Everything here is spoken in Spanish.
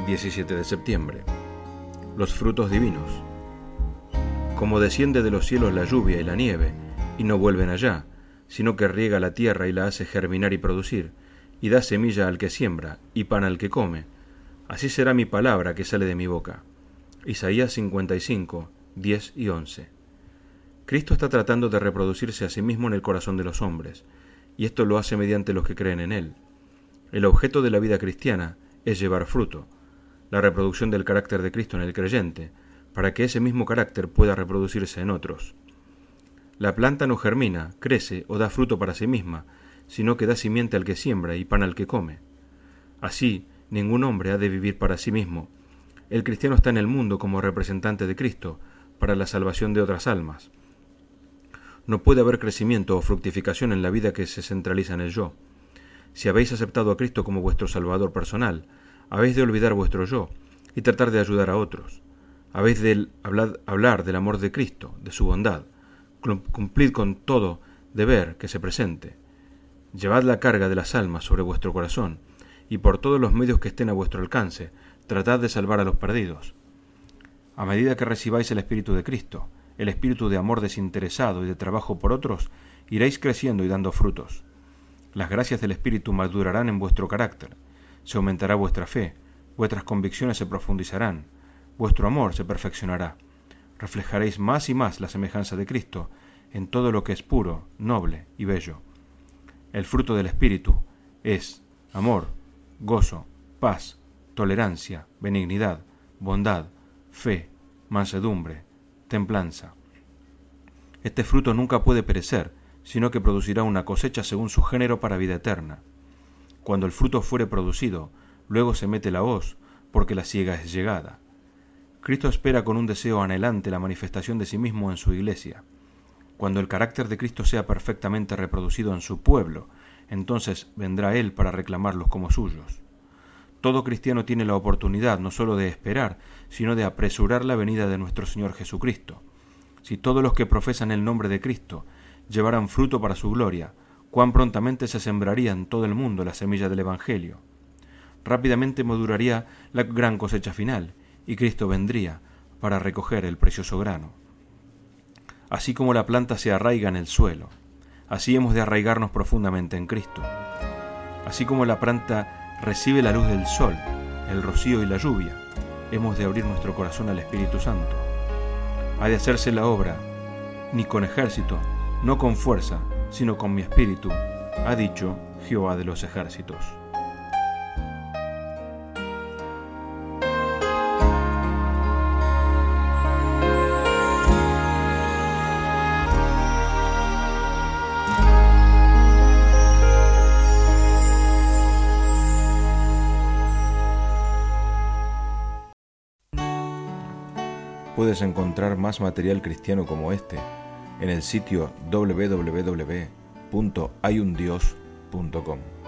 17 de septiembre. Los frutos divinos. Como desciende de los cielos la lluvia y la nieve, y no vuelven allá, sino que riega la tierra y la hace germinar y producir, y da semilla al que siembra, y pan al que come, así será mi palabra que sale de mi boca. Isaías 55, 10 y 11. Cristo está tratando de reproducirse a sí mismo en el corazón de los hombres, y esto lo hace mediante los que creen en Él. El objeto de la vida cristiana es llevar fruto, la reproducción del carácter de Cristo en el creyente, para que ese mismo carácter pueda reproducirse en otros. La planta no germina, crece o da fruto para sí misma, sino que da simiente al que siembra y pan al que come. Así, ningún hombre ha de vivir para sí mismo. El cristiano está en el mundo como representante de Cristo, para la salvación de otras almas. No puede haber crecimiento o fructificación en la vida que se centraliza en el yo. Si habéis aceptado a Cristo como vuestro Salvador personal, habéis de olvidar vuestro yo y tratar de ayudar a otros. Habéis de hablar del amor de Cristo, de su bondad. Cumplid con todo deber que se presente. Llevad la carga de las almas sobre vuestro corazón, y por todos los medios que estén a vuestro alcance, tratad de salvar a los perdidos. A medida que recibáis el Espíritu de Cristo, el espíritu de amor desinteresado y de trabajo por otros, iréis creciendo y dando frutos. Las gracias del Espíritu madurarán en vuestro carácter, se aumentará vuestra fe, vuestras convicciones se profundizarán, vuestro amor se perfeccionará. Reflejaréis más y más la semejanza de Cristo en todo lo que es puro, noble y bello. El fruto del Espíritu es amor, gozo, paz, tolerancia, benignidad, bondad, fe, mansedumbre, templanza. Este fruto nunca puede perecer, sino que producirá una cosecha según su género para vida eterna. Cuando el fruto fuere producido, luego se mete la hoz, porque la siega es llegada. Cristo espera con un deseo anhelante la manifestación de sí mismo en su iglesia. Cuando el carácter de Cristo sea perfectamente reproducido en su pueblo, entonces vendrá Él para reclamarlos como suyos. Todo cristiano tiene la oportunidad no sólo de esperar, sino de apresurar la venida de nuestro Señor Jesucristo. Si todos los que profesan el nombre de Cristo llevaran fruto para su gloria, cuán prontamente se sembraría en todo el mundo la semilla del Evangelio. Rápidamente maduraría la gran cosecha final, y Cristo vendría para recoger el precioso grano. Así como la planta se arraiga en el suelo, así hemos de arraigarnos profundamente en Cristo. Así como la planta recibe la luz del sol, el rocío y la lluvia, hemos de abrir nuestro corazón al Espíritu Santo. Ha de hacerse la obra, ni con ejército, no con fuerza, sino con mi espíritu, ha dicho Jehová de los ejércitos. Puedes encontrar más material cristiano como este en el sitio www.hayundios.com.